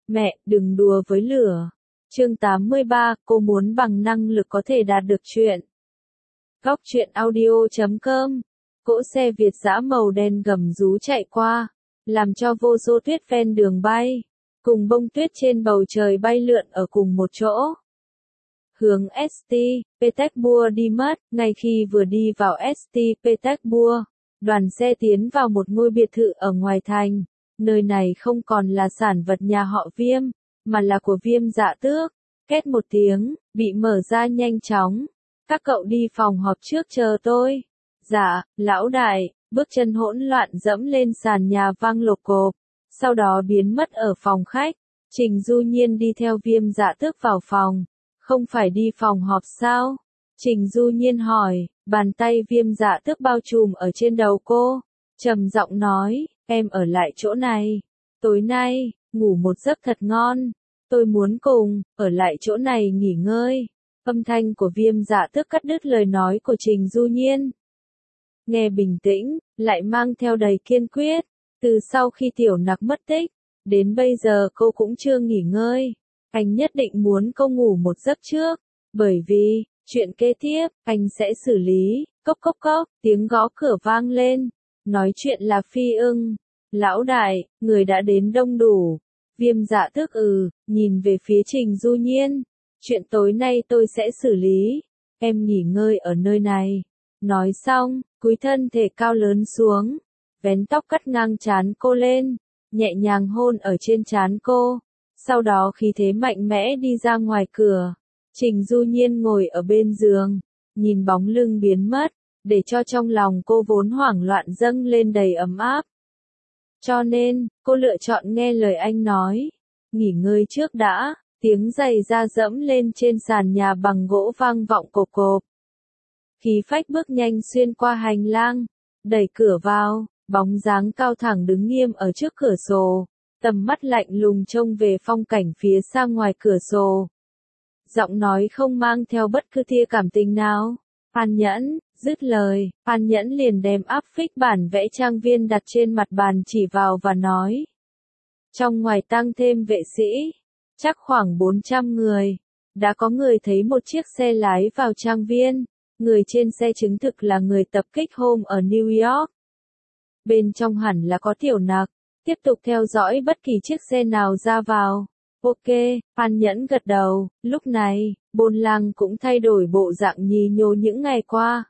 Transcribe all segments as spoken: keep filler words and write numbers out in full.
Mẹ, đừng đùa với lửa. Chương tám mươi ba, cô muốn bằng năng lực có thể đạt được chuyện. Góc truyện audio chấm com. Cỗ xe Việt dã màu đen gầm rú chạy qua, làm cho vô số tuyết ven đường bay, cùng bông tuyết trên bầu trời bay lượn ở cùng một chỗ. Hướng ét tê Petersburg đi mất, ngay khi vừa đi vào ét tê Petersburg, đoàn xe tiến vào một ngôi biệt thự ở ngoài thành. Nơi này không còn là sản vật nhà họ Viêm, mà là của Viêm Dạ Tước. Két một tiếng, bị mở ra nhanh chóng. Các cậu đi phòng họp trước chờ tôi. Dạ, lão đại, bước chân hỗn loạn dẫm lên sàn nhà vang lộp cộp, sau đó biến mất ở phòng khách. Trình Du Nhiên đi theo Viêm Dạ Tước vào phòng. Không phải đi phòng họp sao? Trình Du Nhiên hỏi, bàn tay Viêm Dạ Tước bao trùm ở trên đầu cô, trầm giọng nói, em ở lại chỗ này. Tối nay, ngủ một giấc thật ngon. Tôi muốn cùng, ở lại chỗ này nghỉ ngơi. Âm thanh của Viêm Dạ Tước cắt đứt lời nói của Trình Du Nhiên. Nghe bình tĩnh, lại mang theo đầy kiên quyết. Từ sau khi Tiểu Nặc mất tích, đến bây giờ cô cũng chưa nghỉ ngơi. Anh nhất định muốn cô ngủ một giấc trước. Bởi vì, chuyện kế tiếp, anh sẽ xử lý. Cốc cốc cốc, tiếng gõ cửa vang lên. Nói chuyện là Phi Ưng. Lão đại, người đã đến đông đủ. Viêm Dạ Tước ừ, nhìn về phía Trình Du Nhiên. Chuyện tối nay tôi sẽ xử lý. Em nghỉ ngơi ở nơi này. Nói xong, cúi thân thể cao lớn xuống. Vén tóc cắt ngang trán cô lên. Nhẹ nhàng hôn ở trên trán cô. Sau đó khí thế mạnh mẽ đi ra ngoài cửa. Trình Du Nhiên ngồi ở bên giường. Nhìn bóng lưng biến mất. Để cho trong lòng cô vốn hoảng loạn dâng lên đầy ấm áp. Cho nên, cô lựa chọn nghe lời anh nói. Nghỉ ngơi trước đã, tiếng giày da dẫm lên trên sàn nhà bằng gỗ vang vọng cộp cộp. Khí phách bước nhanh xuyên qua hành lang, đẩy cửa vào, bóng dáng cao thẳng đứng nghiêm ở trước cửa sổ, tầm mắt lạnh lùng trông về phong cảnh phía xa ngoài cửa sổ. Giọng nói không mang theo bất cứ tia cảm tình nào. An Nhẫn, dứt lời, An Nhẫn liền đem áp phích bản vẽ trang viên đặt trên mặt bàn chỉ vào và nói. Trong ngoài tăng thêm vệ sĩ, chắc khoảng bốn trăm người. Đã có người thấy một chiếc xe lái vào trang viên, người trên xe chứng thực là người tập kích hôm ở New York. Bên trong hẳn là có Tiểu Nặc, tiếp tục theo dõi bất kỳ chiếc xe nào ra vào. Ok, An Nhẫn gật đầu, lúc này, Bôn Lang cũng thay đổi bộ dạng nhì nhố những ngày qua.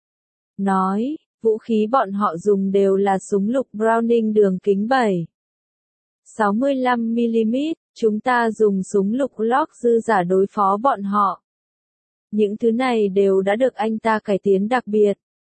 Nói, vũ khí bọn họ dùng đều là súng lục Browning đường kính bảy sáu mươi lăm mi li mét, chúng ta dùng súng lục Glock dư giả đối phó bọn họ. Những thứ này đều đã được anh ta cải tiến đặc biệt.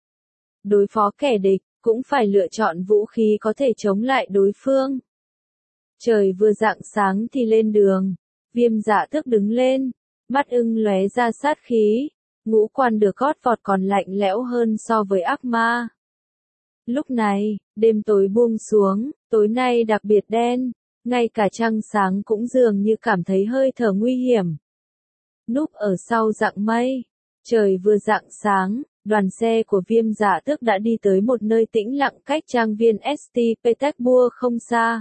Đối phó kẻ địch, cũng phải lựa chọn vũ khí có thể chống lại đối phương. Trời vừa rạng sáng thì lên đường. Viêm Dạ Tước đứng lên, mắt ưng lóe ra sát khí, ngũ quan được gót vọt còn lạnh lẽo hơn so với ác ma. Lúc này, đêm tối buông xuống, tối nay đặc biệt đen, ngay cả trăng sáng cũng dường như cảm thấy hơi thở nguy hiểm. Núp ở sau rặng mây, trời vừa rạng sáng, đoàn xe của Viêm Dạ Tước đã đi tới một nơi tĩnh lặng cách trang viên ét tê Petersburg không xa.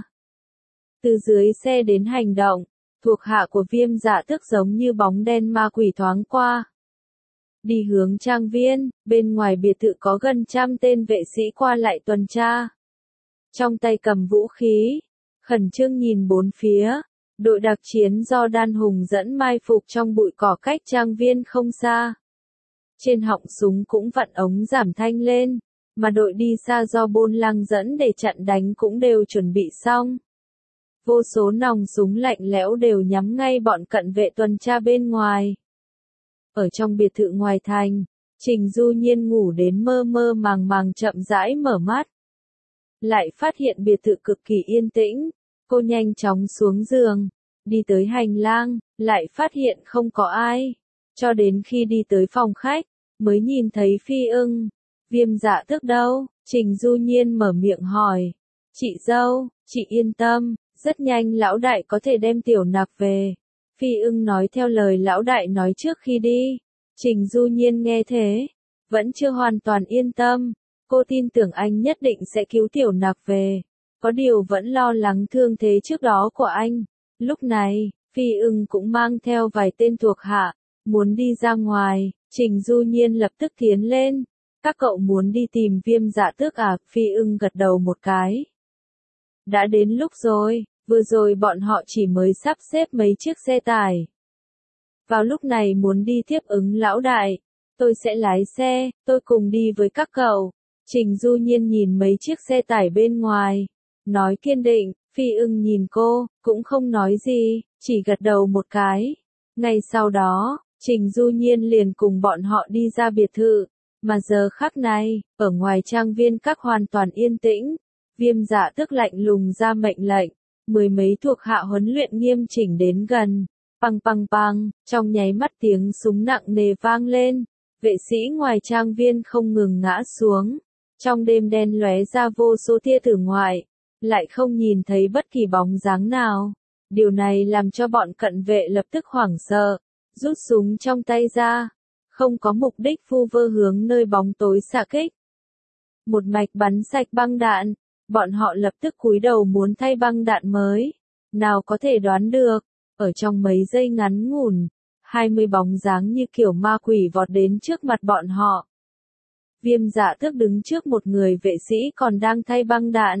Từ dưới xe đến hành động, thuộc hạ của Viêm Dạ Tước giống như bóng đen ma quỷ thoáng qua. Đi hướng trang viên, bên ngoài biệt thự có gần trăm tên vệ sĩ qua lại tuần tra. Trong tay cầm vũ khí, khẩn trương nhìn bốn phía, đội đặc chiến do Đan Hùng dẫn mai phục trong bụi cỏ cách trang viên không xa. Trên họng súng cũng vặn ống giảm thanh lên, mà đội đi xa do Bôn Lang dẫn để chặn đánh cũng đều chuẩn bị xong. Vô số nòng súng lạnh lẽo đều nhắm ngay bọn cận vệ tuần tra bên ngoài. Ở trong biệt thự ngoài thành, Trình Du Nhiên ngủ đến mơ mơ màng màng chậm rãi mở mắt. Lại phát hiện biệt thự cực kỳ yên tĩnh, cô nhanh chóng xuống giường, đi tới hành lang, lại phát hiện không có ai. Cho đến khi đi tới phòng khách, mới nhìn thấy Phi Ưng. Viêm Dạ Tước đâu? Trình Du Nhiên mở miệng hỏi. Chị dâu, chị yên tâm, rất nhanh lão đại có thể đem Tiểu Nặc về. Phi Ưng nói theo lời lão đại nói trước khi đi. Trình Du Nhiên nghe thế, vẫn chưa hoàn toàn yên tâm. Cô tin tưởng anh nhất định sẽ cứu Tiểu Nặc về. Có điều vẫn lo lắng thương thế trước đó của anh. Lúc này, Phi Ưng cũng mang theo vài tên thuộc hạ, muốn đi ra ngoài, Trình Du Nhiên lập tức tiến lên. Các cậu muốn đi tìm Viêm Dạ Tước à? Phi Ưng gật đầu một cái. Đã đến lúc rồi, vừa rồi bọn họ chỉ mới sắp xếp mấy chiếc xe tải. Vào lúc này muốn đi tiếp ứng lão đại, tôi sẽ lái xe, tôi cùng đi với các cậu. Trình Du Nhiên nhìn mấy chiếc xe tải bên ngoài, nói kiên định. Phi Ưng nhìn cô, cũng không nói gì, chỉ gật đầu một cái. Ngay sau đó, Trình Du Nhiên liền cùng bọn họ đi ra biệt thự, mà giờ khắc này, ở ngoài trang viên các hoàn toàn yên tĩnh. Viêm Dạ Tước lạnh lùng ra mệnh lệnh, mười mấy thuộc hạ huấn luyện nghiêm chỉnh đến gần. Păng păng păng, trong nháy mắt tiếng súng nặng nề vang lên, vệ sĩ ngoài trang viên không ngừng ngã xuống. Trong đêm đen lóe ra vô số tia tử ngoại, lại không nhìn thấy bất kỳ bóng dáng nào. Điều này làm cho bọn cận vệ lập tức hoảng sợ, rút súng trong tay ra, không có mục đích vu vơ hướng nơi bóng tối xạ kích. Một mạch bắn sạch băng đạn, bọn họ lập tức cúi đầu muốn thay băng đạn mới. Nào có thể đoán được, ở trong mấy giây ngắn ngủn, hai mươi bóng dáng như kiểu ma quỷ vọt đến trước mặt bọn họ. Viêm Dạ Tước đứng trước một người vệ sĩ còn đang thay băng đạn.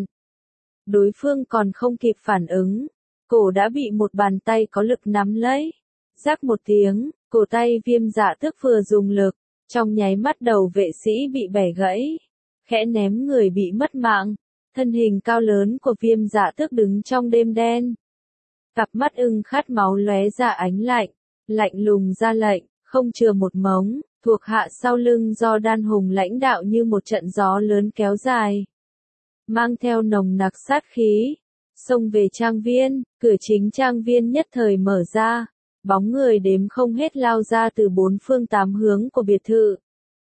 Đối phương còn không kịp phản ứng, cổ đã bị một bàn tay có lực nắm lấy. Rắc một tiếng, cổ tay Viêm Dạ Tước vừa dùng lực, trong nháy mắt đầu vệ sĩ bị bẻ gãy, khẽ ném người bị mất mạng. Thân hình cao lớn của Viêm Dạ Tước đứng trong đêm đen. Cặp mắt ưng khát máu lóe ra ánh lạnh, lạnh lùng ra lệnh, không chừa một mống, thuộc hạ sau lưng do Đan Hùng lãnh đạo như một trận gió lớn kéo dài. Mang theo nồng nặc sát khí, xông về trang viên, cửa chính trang viên nhất thời mở ra, bóng người đếm không hết lao ra từ bốn phương tám hướng của biệt thự.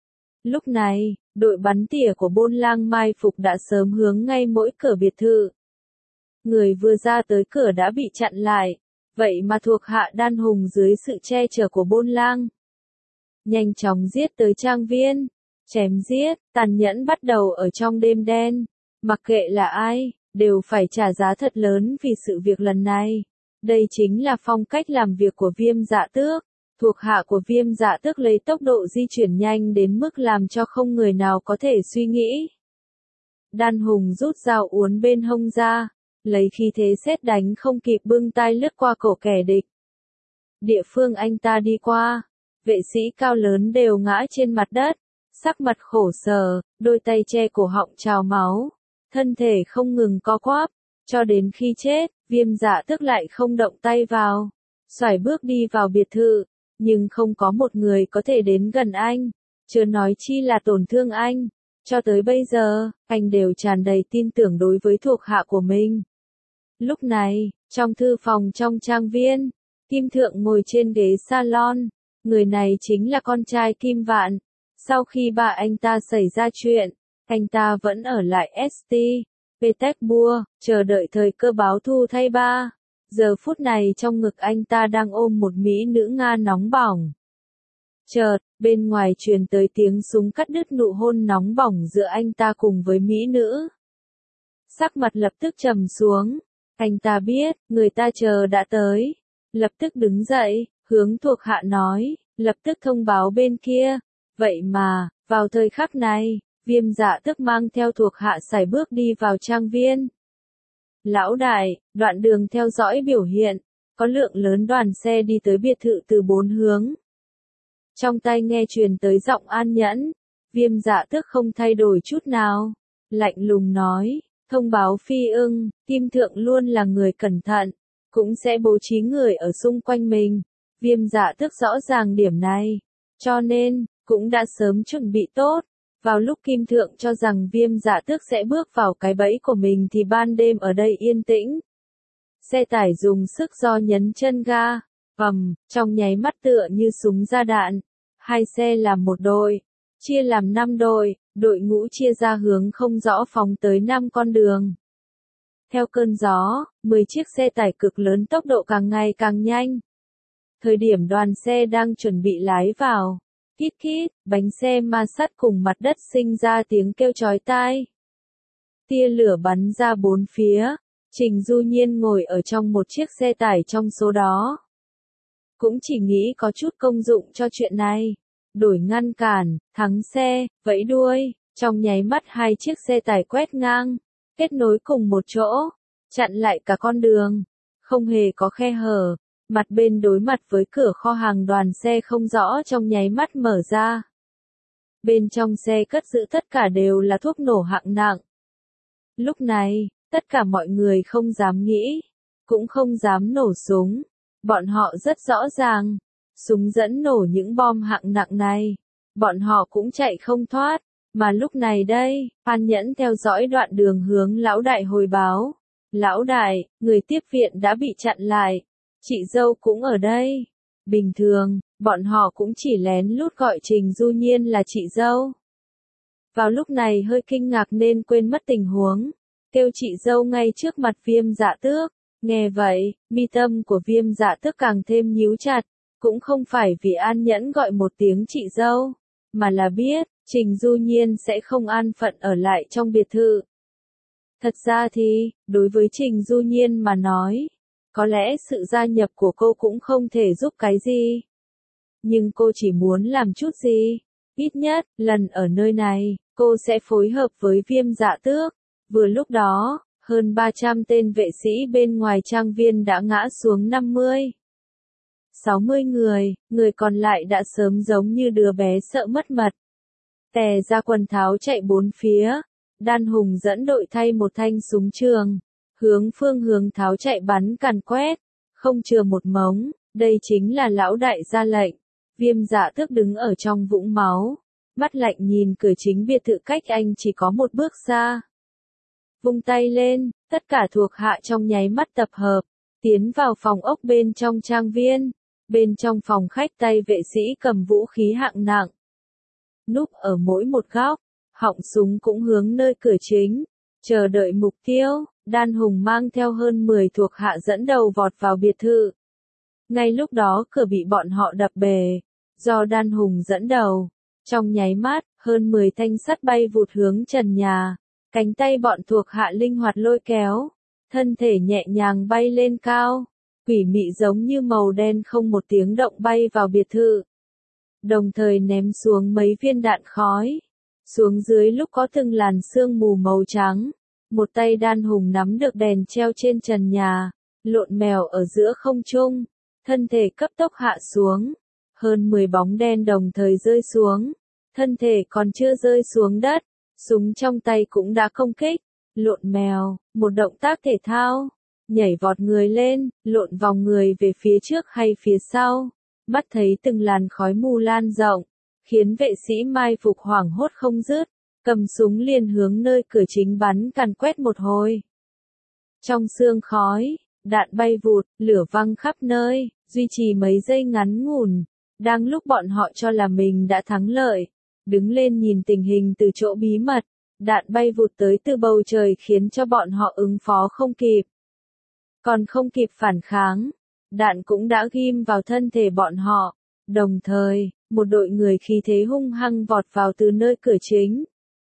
Lúc này, đội bắn tỉa của Bôn Lang mai phục đã sớm hướng ngay mỗi cửa biệt thự. Người vừa ra tới cửa đã bị chặn lại, vậy mà thuộc hạ Đan Hùng dưới sự che chở của Bôn Lang nhanh chóng giết tới trang viên, chém giết, tàn nhẫn bắt đầu ở trong đêm đen. Mặc kệ là ai, đều phải trả giá thật lớn vì sự việc lần này. Đây chính là phong cách làm việc của Viêm Dạ Tước. Thuộc hạ của Viêm Dạ Tước lấy tốc độ di chuyển nhanh đến mức làm cho không người nào có thể suy nghĩ. Đan Hùng rút dao uốn bên hông ra, lấy khí thế sét đánh không kịp bưng tay lướt qua cổ kẻ địch. Địa phương anh ta đi qua, vệ sĩ cao lớn đều ngã trên mặt đất, sắc mặt khổ sở, đôi tay che cổ họng trào máu, thân thể không ngừng co quắp, cho đến khi chết, Viêm Dạ Tước lại không động tay vào, xoài bước đi vào biệt thự, nhưng không có một người có thể đến gần anh, chưa nói chi là tổn thương anh. Cho tới bây giờ, anh đều tràn đầy tin tưởng đối với thuộc hạ của mình. Lúc này, trong thư phòng trong trang viên, Kim Thượng ngồi trên ghế salon, người này chính là con trai Kim Vạn. Sau khi ba anh ta xảy ra chuyện, anh ta vẫn ở lại ét tê, Petersburg, chờ đợi thời cơ báo thù thay ba. Giờ phút này trong ngực anh ta đang ôm một mỹ nữ Nga nóng bỏng. Chợt, bên ngoài truyền tới tiếng súng cắt đứt nụ hôn nóng bỏng giữa anh ta cùng với mỹ nữ. Sắc mặt lập tức trầm xuống, anh ta biết, người ta chờ đã tới. Lập tức đứng dậy, hướng thuộc hạ nói, lập tức thông báo bên kia. Vậy mà, vào thời khắc này, Viêm Dạ Tước mang theo thuộc hạ sải bước đi vào trang viên. Lão đại, đoạn đường theo dõi biểu hiện, có lượng lớn đoàn xe đi tới biệt thự từ bốn hướng. Trong tai nghe truyền tới giọng an nhẫn, Viêm Dạ Tước không thay đổi chút nào, lạnh lùng nói, thông báo Phi Ưng, Kim Thượng luôn là người cẩn thận, cũng sẽ bố trí người ở xung quanh mình. Viêm Dạ Tước rõ ràng điểm này, cho nên, cũng đã sớm chuẩn bị tốt. Vào lúc Kim Thượng cho rằng Viêm Dạ Tước sẽ bước vào cái bẫy của mình thì ban đêm ở đây yên tĩnh. Xe tải dùng sức do nhấn chân ga, ầm, trong nháy mắt tựa như súng ra đạn. Hai xe làm một đội, chia làm năm đội, đội ngũ chia ra hướng không rõ phóng tới năm con đường. Theo cơn gió, mười chiếc xe tải cực lớn tốc độ càng ngày càng nhanh. Thời điểm đoàn xe đang chuẩn bị lái vào, kít kít, bánh xe ma sát cùng mặt đất sinh ra tiếng kêu chói tai. Tia lửa bắn ra bốn phía, Trình Du Nhiên ngồi ở trong một chiếc xe tải trong số đó. Cũng chỉ nghĩ có chút công dụng cho chuyện này. Đổi ngăn cản, thắng xe, vẫy đuôi, trong nháy mắt hai chiếc xe tải quét ngang, kết nối cùng một chỗ, chặn lại cả con đường. Không hề có khe hở, mặt bên đối mặt với cửa kho hàng đoàn xe không rõ trong nháy mắt mở ra. Bên trong xe cất giữ tất cả đều là thuốc nổ hạng nặng. Lúc này, tất cả mọi người không dám nghĩ, cũng không dám nổ súng. Bọn họ rất rõ ràng, súng dẫn nổ những bom hạng nặng này, bọn họ cũng chạy không thoát. Mà lúc này đây, Phan Nhẫn theo dõi đoạn đường hướng lão đại hồi báo. Lão đại, người tiếp viện đã bị chặn lại. Chị dâu cũng ở đây. Bình thường, bọn họ cũng chỉ lén lút gọi Trình Du Nhiên là chị dâu. Vào lúc này hơi kinh ngạc nên quên mất tình huống. Kêu chị dâu ngay trước mặt Viêm Dạ Tước. Nghe vậy, mi tâm của Viêm Dạ Tước càng thêm nhíu chặt. Cũng không phải vì An Nhẫn gọi một tiếng chị dâu, mà là biết, Trình Du Nhiên sẽ không an phận ở lại trong biệt thự. Thật ra thì, đối với Trình Du Nhiên mà nói, có lẽ sự gia nhập của cô cũng không thể giúp cái gì. Nhưng cô chỉ muốn làm chút gì, ít nhất, lần ở nơi này, cô sẽ phối hợp với Viêm Dạ Tước. Vừa lúc đó, hơn ba trăm tên vệ sĩ bên ngoài trang viên đã ngã xuống năm mươi. sáu mươi người, người còn lại đã sớm giống như đứa bé sợ mất mật. Tè ra quần tháo chạy bốn phía, Đan Hùng dẫn đội thay một thanh súng trường, hướng phương hướng tháo chạy bắn càn quét, không chừa một mống, đây chính là lão đại ra lệnh. Viêm Dạ Tước đứng ở trong vũng máu, mắt lạnh nhìn cửa chính biệt thự cách anh chỉ có một bước xa. Vung tay lên, tất cả thuộc hạ trong nháy mắt tập hợp, tiến vào phòng ốc bên trong trang viên. Bên trong phòng khách tay vệ sĩ cầm vũ khí hạng nặng. Núp ở mỗi một góc, họng súng cũng hướng nơi cửa chính, chờ đợi mục tiêu. Đan Hùng mang theo hơn mười thuộc hạ dẫn đầu vọt vào biệt thự. Ngay lúc đó cửa bị bọn họ đập bể, do Đan Hùng dẫn đầu. Trong nháy mắt, hơn mười thanh sắt bay vụt hướng trần nhà, cánh tay bọn thuộc hạ linh hoạt lôi kéo, thân thể nhẹ nhàng bay lên cao. Quỷ mị giống như màu đen không một tiếng động bay vào biệt thự. Đồng thời ném xuống mấy viên đạn khói. Xuống dưới lúc có từng làn sương mù màu trắng. Một tay Đan Hùng nắm được đèn treo trên trần nhà, lộn mèo ở giữa không trung. Thân thể cấp tốc hạ xuống. Hơn mười bóng đen đồng thời rơi xuống. Thân thể còn chưa rơi xuống đất. Súng trong tay cũng đã công kích. Lộn mèo, một động tác thể thao. Nhảy vọt người lên, lộn vòng người về phía trước hay phía sau. Mắt thấy từng làn khói mù lan rộng, khiến vệ sĩ mai phục hoảng hốt không dứt, cầm súng liền hướng nơi cửa chính bắn càn quét một hồi. Trong sương khói, đạn bay vụt, lửa văng khắp nơi, duy trì mấy giây ngắn ngủn. Đang lúc bọn họ cho là mình đã thắng lợi, đứng lên nhìn tình hình từ chỗ bí mật, đạn bay vụt tới từ bầu trời khiến cho bọn họ ứng phó không kịp. Còn không kịp phản kháng, đạn cũng đã ghim vào thân thể bọn họ. Đồng thời, một đội người khí thế hung hăng vọt vào từ nơi cửa chính.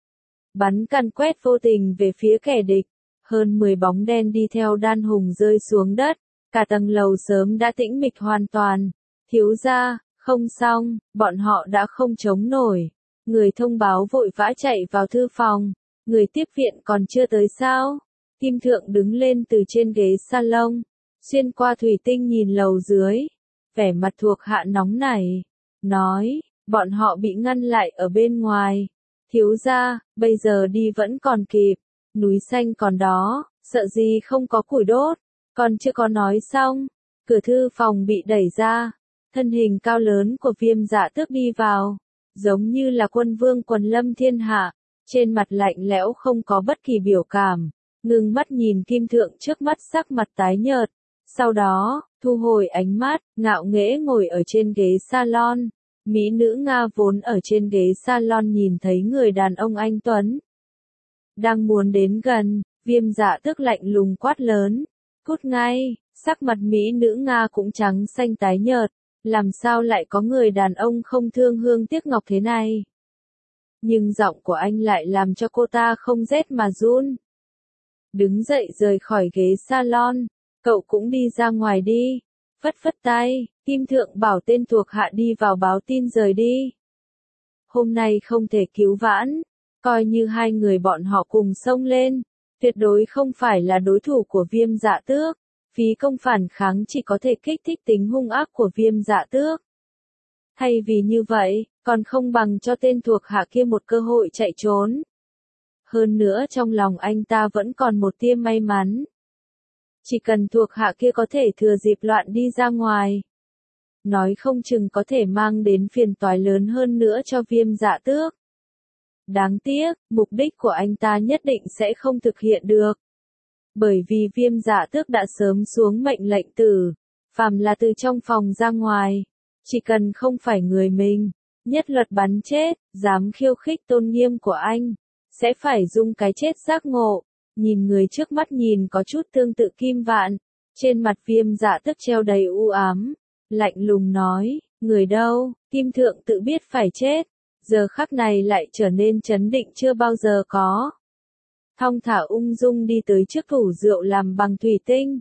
Bắn càn quét vô tình về phía kẻ địch. Hơn mười bóng đen đi theo Đan Hùng rơi xuống đất. Cả tầng lầu sớm đã tĩnh mịch hoàn toàn. Thiếu gia, không xong, bọn họ đã không chống nổi. Người thông báo vội vã chạy vào thư phòng. Người tiếp viện còn chưa tới sao? Kim Thượng đứng lên từ trên ghế salon, xuyên qua thủy tinh nhìn lầu dưới, vẻ mặt thuộc hạ nóng nảy, nói, bọn họ bị ngăn lại ở bên ngoài. Thiếu gia, bây giờ đi vẫn còn kịp, núi xanh còn đó, sợ gì không có củi đốt. Còn chưa có nói xong, cửa thư phòng bị đẩy ra, thân hình cao lớn của Viêm Dạ Tước đi vào, giống như là quân vương quần lâm thiên hạ, trên mặt lạnh lẽo không có bất kỳ biểu cảm. Ngưng mắt nhìn Kim Thượng trước mắt sắc mặt tái nhợt, sau đó, thu hồi ánh mắt, ngạo nghễ ngồi ở trên ghế salon. Mỹ nữ Nga vốn ở trên ghế salon nhìn thấy người đàn ông anh tuấn. Đang muốn đến gần, Viêm Dạ Tước lạnh lùng quát lớn, cút ngay, sắc mặt Mỹ nữ Nga cũng trắng xanh tái nhợt, làm sao lại có người đàn ông không thương hương tiếc ngọc thế này. Nhưng giọng của anh lại làm cho cô ta không rét mà run. đứng dậy rời khỏi ghế salon, cậu cũng đi ra ngoài đi, phất phất tay, Kim Thượng bảo tên thuộc hạ đi vào báo tin rời đi. Hôm nay không thể cứu vãn, coi như hai người bọn họ cùng xông lên, tuyệt đối không phải là đối thủ của Viêm Dạ Tước, phí công phản kháng chỉ có thể kích thích tính hung ác của Viêm Dạ Tước. Thay vì như vậy, còn không bằng cho tên thuộc hạ kia một cơ hội chạy trốn. Hơn nữa trong lòng anh ta vẫn còn một tia may mắn. Chỉ cần thuộc hạ kia có thể thừa dịp loạn đi ra ngoài, nói không chừng có thể mang đến phiền toái lớn hơn nữa cho Viêm Dạ Tước. Đáng tiếc, mục đích của anh ta nhất định sẽ không thực hiện được. Bởi vì Viêm Dạ Tước đã sớm xuống mệnh lệnh tử, phàm là từ trong phòng ra ngoài, chỉ cần không phải người mình, nhất luật bắn chết, dám khiêu khích tôn nghiêm của anh, sẽ phải dung cái chết giác ngộ. Nhìn người trước mắt nhìn có chút tương tự Kim Vạn, trên mặt Viêm Dạ Tước treo đầy u ám, lạnh lùng nói, người đâu, Kim Thượng tự biết phải chết, giờ khắc này lại trở nên trấn định chưa bao giờ có. Thong thả ung dung đi tới trước tủ rượu làm bằng thủy tinh.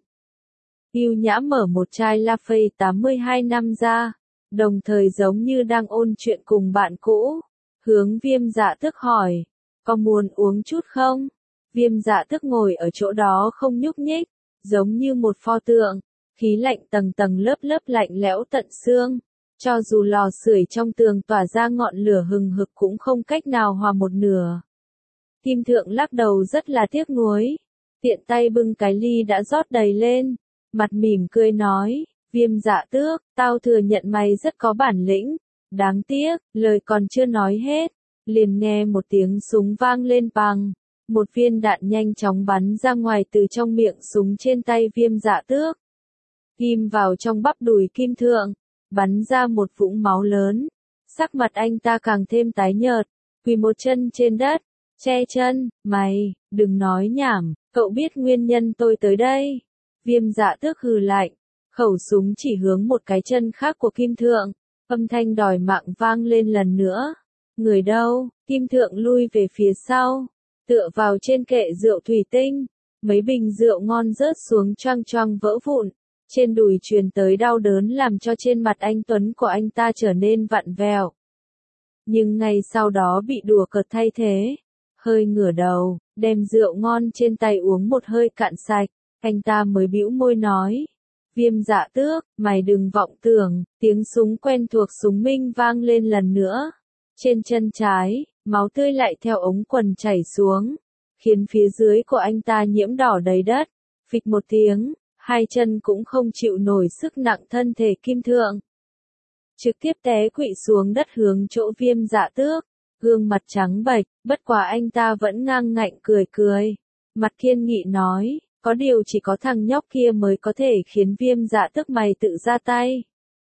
Yêu nhã mở một chai Lafite tám mươi hai năm ra, đồng thời giống như đang ôn chuyện cùng bạn cũ, hướng Viêm Dạ Tước hỏi, có muốn uống chút không? Viêm Dạ Tước ngồi ở chỗ đó không nhúc nhích, giống như một pho tượng, khí lạnh tầng tầng lớp lớp lạnh lẽo tận xương, cho dù lò sưởi trong tường tỏa ra ngọn lửa hừng hực cũng không cách nào hòa một nửa. Kim Thượng lắc đầu rất là tiếc nuối, tiện tay bưng cái ly đã rót đầy lên, mặt mỉm cười nói, Viêm Dạ Tước, tao thừa nhận mày rất có bản lĩnh, đáng tiếc, lời còn chưa nói hết, liền nghe một tiếng súng vang lên bằng. Một viên đạn nhanh chóng bắn ra ngoài từ trong miệng súng trên tay Viêm Dạ Tước. Ghim vào trong bắp đùi Kim Thượng, bắn ra một vũng máu lớn. Sắc mặt anh ta càng thêm tái nhợt, quỳ một chân trên đất, che chân, mày, đừng nói nhảm, cậu biết nguyên nhân tôi tới đây. Viêm Dạ Tước hừ lạnh, khẩu súng chỉ hướng một cái chân khác của Kim Thượng, âm thanh đòi mạng vang lên lần nữa. Người đâu? Kim Thượng lui về phía sau, tựa vào trên kệ rượu thủy tinh, mấy bình rượu ngon rớt xuống choang choang vỡ vụn, trên đùi truyền tới đau đớn làm cho trên mặt anh tuấn của anh ta trở nên vặn vẹo. Nhưng ngay sau đó bị đùa cợt thay thế, hơi ngửa đầu, đem rượu ngon trên tay uống một hơi cạn sạch, anh ta mới bĩu môi nói, Viêm Dạ Tước, mày đừng vọng tưởng, tiếng súng quen thuộc súng minh vang lên lần nữa, trên chân trái, máu tươi lại theo ống quần chảy xuống, khiến phía dưới của anh ta nhiễm đỏ đầy đất, phịch một tiếng, hai chân cũng không chịu nổi sức nặng thân thể Kim Thượng. Trực tiếp té quỵ xuống đất hướng chỗ Viêm Dạ Tước, gương mặt trắng bệch, bất quá anh ta vẫn ngang ngạnh cười cười, mặt kiên nghị nói, có điều chỉ có thằng nhóc kia mới có thể khiến Viêm Dạ Tước mày tự ra tay.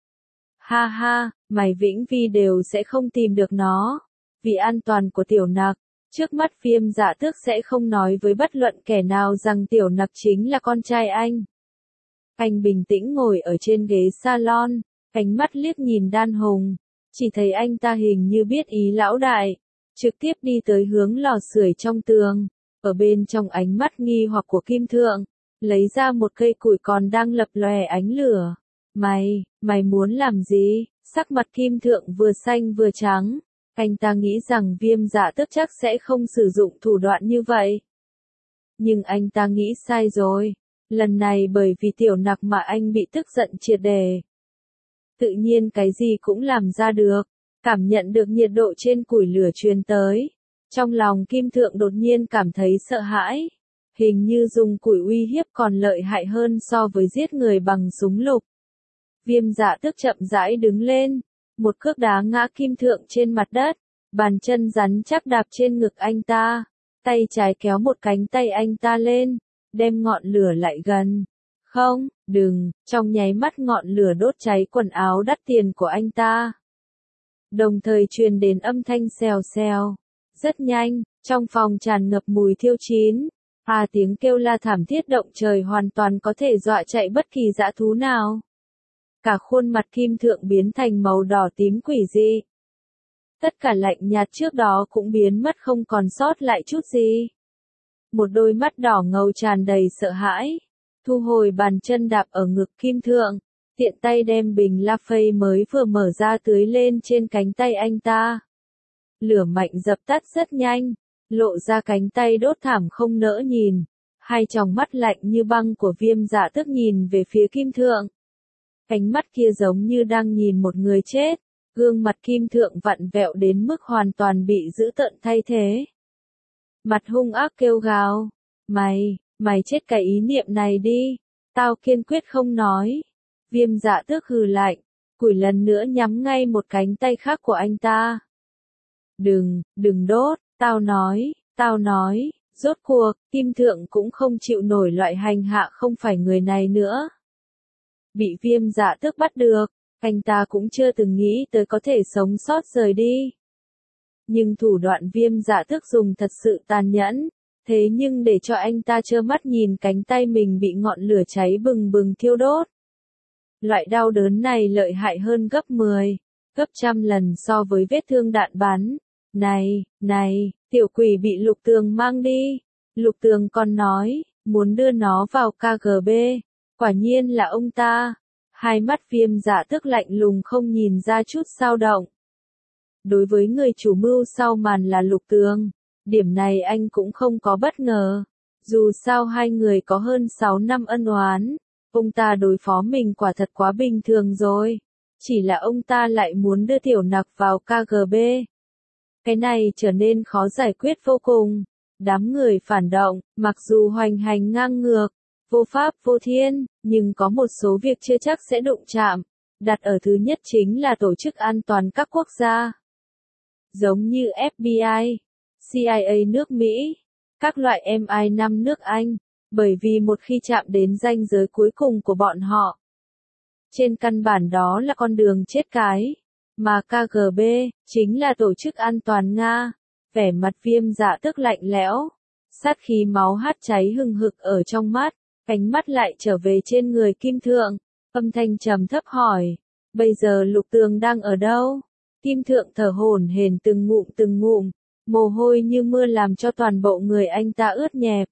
Ha ha, mày vĩnh vi đều sẽ không tìm được nó. Vì an toàn của Tiểu Nặc, trước mắt Viêm Dạ Tước sẽ không nói với bất luận kẻ nào rằng Tiểu Nặc chính là con trai anh. Anh bình tĩnh ngồi ở trên ghế salon, ánh mắt liếc nhìn Đan Hùng, chỉ thấy anh ta hình như biết ý lão đại, trực tiếp đi tới hướng lò sưởi trong tường, ở bên trong ánh mắt nghi hoặc của Kim Thượng, lấy ra một cây củi còn đang lập lòe ánh lửa. Mày, mày muốn làm gì? Sắc mặt Kim Thượng vừa xanh vừa trắng. Anh ta nghĩ rằng Viêm Dạ Tước chắc sẽ không sử dụng thủ đoạn như vậy. Nhưng anh ta nghĩ sai rồi. Lần này bởi vì Tiểu Nặc mà anh bị tức giận triệt đề. Tự nhiên cái gì cũng làm ra được. Cảm nhận được nhiệt độ trên củi lửa truyền tới. Trong lòng Kim Thượng đột nhiên cảm thấy sợ hãi. Hình như dùng củi uy hiếp còn lợi hại hơn so với giết người bằng súng lục. Viêm Dạ Tước chậm rãi đứng lên. Một cước đá ngã Kim Thượng trên mặt đất, bàn chân rắn chắc đạp trên ngực anh ta, tay trái kéo một cánh tay anh ta lên, đem ngọn lửa lại gần. Không, đừng, trong nháy mắt ngọn lửa đốt cháy quần áo đắt tiền của anh ta. Đồng thời truyền đến âm thanh xèo xèo. Rất nhanh, trong phòng tràn ngập mùi thiêu chín. À tiếng kêu la thảm thiết động trời hoàn toàn có thể dọa chạy bất kỳ dã thú nào. Cả khuôn mặt Kim Thượng biến thành màu đỏ tím quỷ dị. Tất cả lạnh nhạt trước đó cũng biến mất không còn sót lại chút gì. một đôi mắt đỏ ngầu tràn đầy sợ hãi. Thu hồi bàn chân đạp ở ngực Kim Thượng, tiện tay đem bình la phây mới vừa mở ra tưới lên trên cánh tay anh ta. Lửa mạnh dập tắt rất nhanh, lộ ra cánh tay đốt thảm không nỡ nhìn. Hai tròng mắt lạnh như băng của Viêm Dạ Tước nhìn về phía Kim Thượng. Cánh mắt kia giống như đang nhìn một người chết, gương mặt Kim Thượng vặn vẹo đến mức hoàn toàn bị dữ tợn thay thế. Mặt hung ác kêu gào, mày, mày chết cái ý niệm này đi, tao kiên quyết không nói. Viêm Dạ Tước hừ lạnh, củi lần nữa nhắm ngay một cánh tay khác của anh ta. Đừng, đừng đốt, tao nói, tao nói, rốt cuộc, Kim Thượng cũng không chịu nổi loại hành hạ không phải người này nữa. Bị Viêm Dạ Tước bắt được, anh ta cũng chưa từng nghĩ tới có thể sống sót rời đi. Nhưng thủ đoạn Viêm Dạ Tước dùng thật sự tàn nhẫn, thế nhưng để cho anh ta trơ mắt nhìn cánh tay mình bị ngọn lửa cháy bừng bừng thiêu đốt. Loại đau đớn này lợi hại hơn gấp mười, gấp trăm lần so với vết thương đạn bắn. Này, này, tiểu quỷ bị Lục Tường mang đi. Lục Tường còn nói, muốn đưa nó vào ca giê bê. Quả nhiên là ông ta. Hai mắt Viêm Dạ Tước lạnh lùng không nhìn ra chút dao động. Đối với người chủ mưu sau màn là Lục Tường, điểm này anh cũng không có bất ngờ. Dù sao hai người có hơn sáu năm ân oán, ông ta đối phó mình quả thật quá bình thường rồi. Chỉ là ông ta lại muốn đưa Tiểu Nặc vào ca giê bê. Cái này trở nên khó giải quyết vô cùng. Đám người phản động, mặc dù hoành hành ngang ngược, vô pháp vô thiên, nhưng có một số việc chưa chắc sẽ đụng chạm. Đặt ở thứ nhất chính là Tổ chức An toàn các quốc gia. Giống như ép bê i, xê i a nước Mỹ, các loại em i năm nước Anh, bởi vì một khi chạm đến ranh giới cuối cùng của bọn họ, trên căn bản đó là con đường chết cái. Mà ca giê bê, chính là Tổ chức An toàn Nga. Vẻ mặt Viêm Dạ Tước lạnh lẽo, sát khí máu hắt cháy hừng hực ở trong mắt, cánh mắt lại trở về trên người Kim Thượng, âm thanh trầm thấp hỏi, bây giờ Lục Tường đang ở đâu? Kim Thượng thở hổn hển từng ngụm từng ngụm, mồ hôi như mưa làm cho toàn bộ người anh ta ướt nhẹp.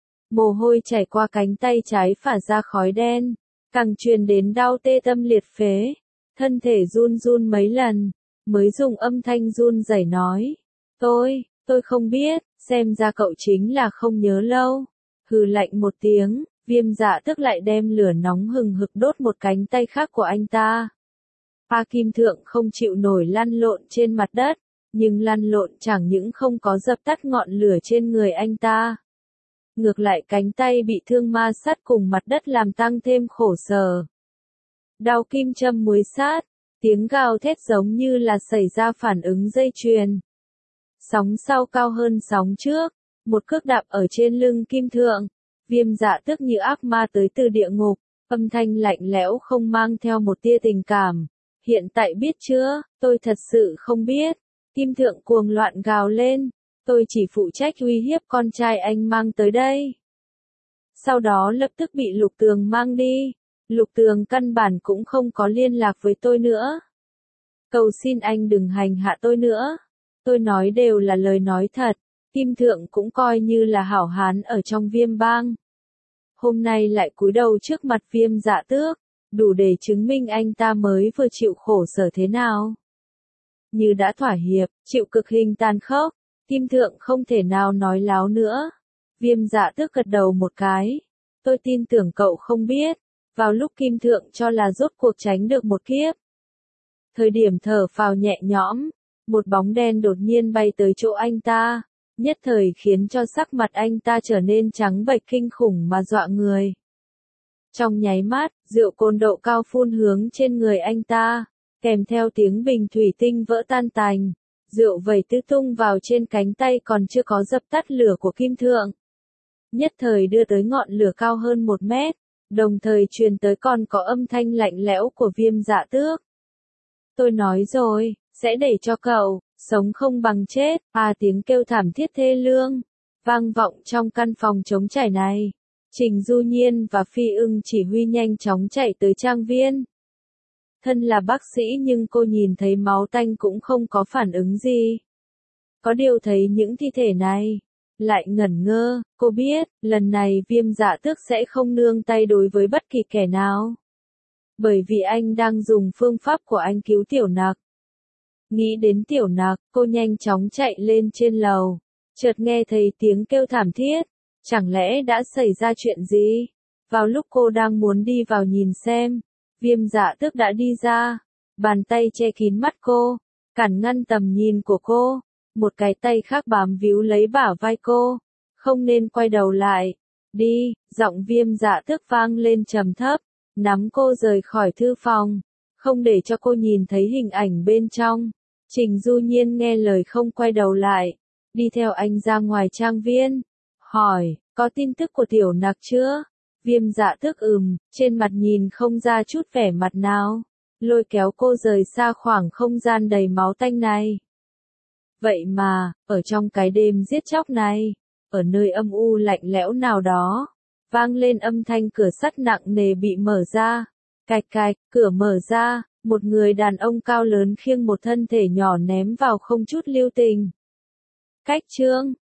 Mồ hôi chảy qua cánh tay trái phả ra khói đen, càng truyền đến đau tê tâm liệt phế. Thân thể run run mấy lần, mới dùng âm thanh run rẩy nói. Tôi, tôi không biết, xem ra cậu chính là không nhớ lâu. Hừ lạnh một tiếng, Viêm Dạ Tước lại đem lửa nóng hừng hực đốt một cánh tay khác của anh ta. Pa Kim Thượng không chịu nổi lăn lộn trên mặt đất, nhưng lăn lộn chẳng những không có dập tắt ngọn lửa trên người anh ta. Ngược lại cánh tay bị thương ma sát cùng mặt đất làm tăng thêm khổ sở. Đao kim châm muối sát, tiếng gào thét giống như là xảy ra phản ứng dây chuyền. Sóng sau cao hơn sóng trước, một cước đạp ở trên lưng Kim Thượng, Viêm Dạ Tước như ác ma tới từ địa ngục, âm thanh lạnh lẽo không mang theo một tia tình cảm. Hiện tại biết chưa, tôi thật sự không biết. Kim Thượng cuồng loạn gào lên, tôi chỉ phụ trách uy hiếp con trai anh mang tới đây. Sau đó lập tức bị Lục Tường mang đi. Lục Tường căn bản cũng không có liên lạc với tôi nữa. Cầu xin anh đừng hành hạ tôi nữa. Tôi nói đều là lời nói thật. Kim Thượng cũng coi như là hảo hán ở trong Viêm bang. Hôm nay lại cúi đầu trước mặt Viêm Dạ Tước, đủ để chứng minh anh ta mới vừa chịu khổ sở thế nào. Như đã thỏa hiệp, chịu cực hình tàn khốc, Kim Thượng không thể nào nói láo nữa. Viêm Dạ Tước gật đầu một cái. Tôi tin tưởng cậu không biết. Vào lúc Kim Thượng cho là rốt cuộc tránh được một kiếp. Thời điểm thở phào nhẹ nhõm, một bóng đen đột nhiên bay tới chỗ anh ta, nhất thời khiến cho sắc mặt anh ta trở nên trắng bệch kinh khủng mà dọa người. Trong nháy mắt, rượu cồn độ cao phun hướng trên người anh ta, kèm theo tiếng bình thủy tinh vỡ tan tành, rượu vẩy tứ tung vào trên cánh tay còn chưa có dập tắt lửa của Kim Thượng. Nhất thời đưa tới ngọn lửa cao hơn một mét. Đồng thời truyền tới còn có âm thanh lạnh lẽo của Viêm Dạ Tước. Tôi nói rồi, sẽ để cho cậu, sống không bằng chết, à tiếng kêu thảm thiết thê lương, vang vọng trong căn phòng trống trải này. Trình Du Nhiên và Phi Ưng chỉ huy nhanh chóng chạy tới trang viên. Thân là bác sĩ nhưng cô nhìn thấy máu tanh cũng không có phản ứng gì. Có điều thấy những thi thể này, lại ngẩn ngơ, cô biết, lần này Viêm Dạ Tước sẽ không nương tay đối với bất kỳ kẻ nào. Bởi vì anh đang dùng phương pháp của anh cứu Tiểu Nặc. Nghĩ đến Tiểu Nặc, cô nhanh chóng chạy lên trên lầu, chợt nghe thấy tiếng kêu thảm thiết, chẳng lẽ đã xảy ra chuyện gì? Vào lúc cô đang muốn đi vào nhìn xem, Viêm Dạ Tước đã đi ra, bàn tay che kín mắt cô, cản ngăn tầm nhìn của cô, một cái tay khác bám víu lấy bả vai cô, không nên quay đầu lại, đi, giọng Viêm Dạ Tước vang lên trầm thấp, nắm cô rời khỏi thư phòng, không để cho cô nhìn thấy hình ảnh bên trong. Trình Du Nhiên nghe lời không quay đầu lại, đi theo anh ra ngoài trang viên, hỏi, có tin tức của Tiểu Nặc chưa? Viêm Dạ Tước ừm, trên mặt nhìn không ra chút vẻ mặt nào, lôi kéo cô rời xa khoảng không gian đầy máu tanh này. Vậy mà, ở trong cái đêm giết chóc này, ở nơi âm u lạnh lẽo nào đó, vang lên âm thanh cửa sắt nặng nề bị mở ra, cạch cạch, cửa mở ra, một người đàn ông cao lớn khiêng một thân thể nhỏ ném vào không chút lưu tình. Cách chương